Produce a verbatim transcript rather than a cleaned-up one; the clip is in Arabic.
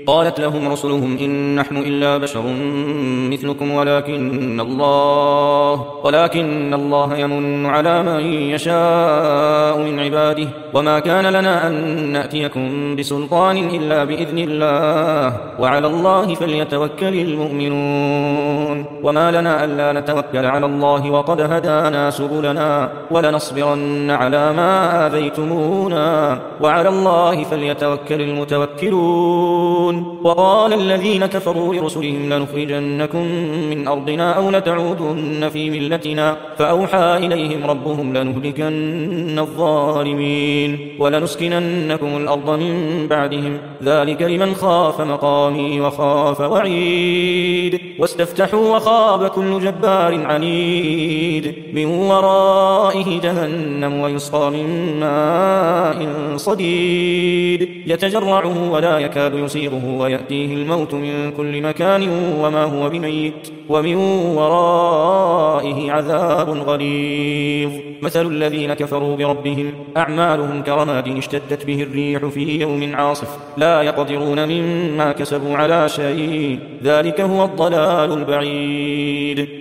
قالت لهم رسلهم إن نحن إلا بشر مثلكم ولكن الله, ولكن الله يمن على من يشاء من عباده وما كان لنا أن نأتيكم بسلطان إلا بإذن الله وعلى الله فليتوكل المؤمنون وما لنا ألا نتوكل على الله وقد هدانا سبلنا ولنصبرن على ما آذيتمونا وعلى الله فليتوكل المتوكلون وقال الذين كفروا لرسلهم لنخرجنكم من أرضنا أو لتعودن في ملتنا فأوحى إليهم ربهم لنهلكن الظالمين ولنسكننكم الأرض من بعدهم ذلك لمن خاف مقامي وخاف وعيد واستفتحوا وخاب كل جبار عنيد من ورائه جهنم ويسقى من ماء صديد يتجرعه ولا يكاد يسيغه ويأتيه الموت من كل مكان وما هو بميت ومن ورائه عذاب غليظ مثل الذين كفروا بربهم أعمالهم كرماد اشتدت به الريح في يوم عاصف لا يقدرون مما كسبوا على شيء ذلك هو الضلال البعيد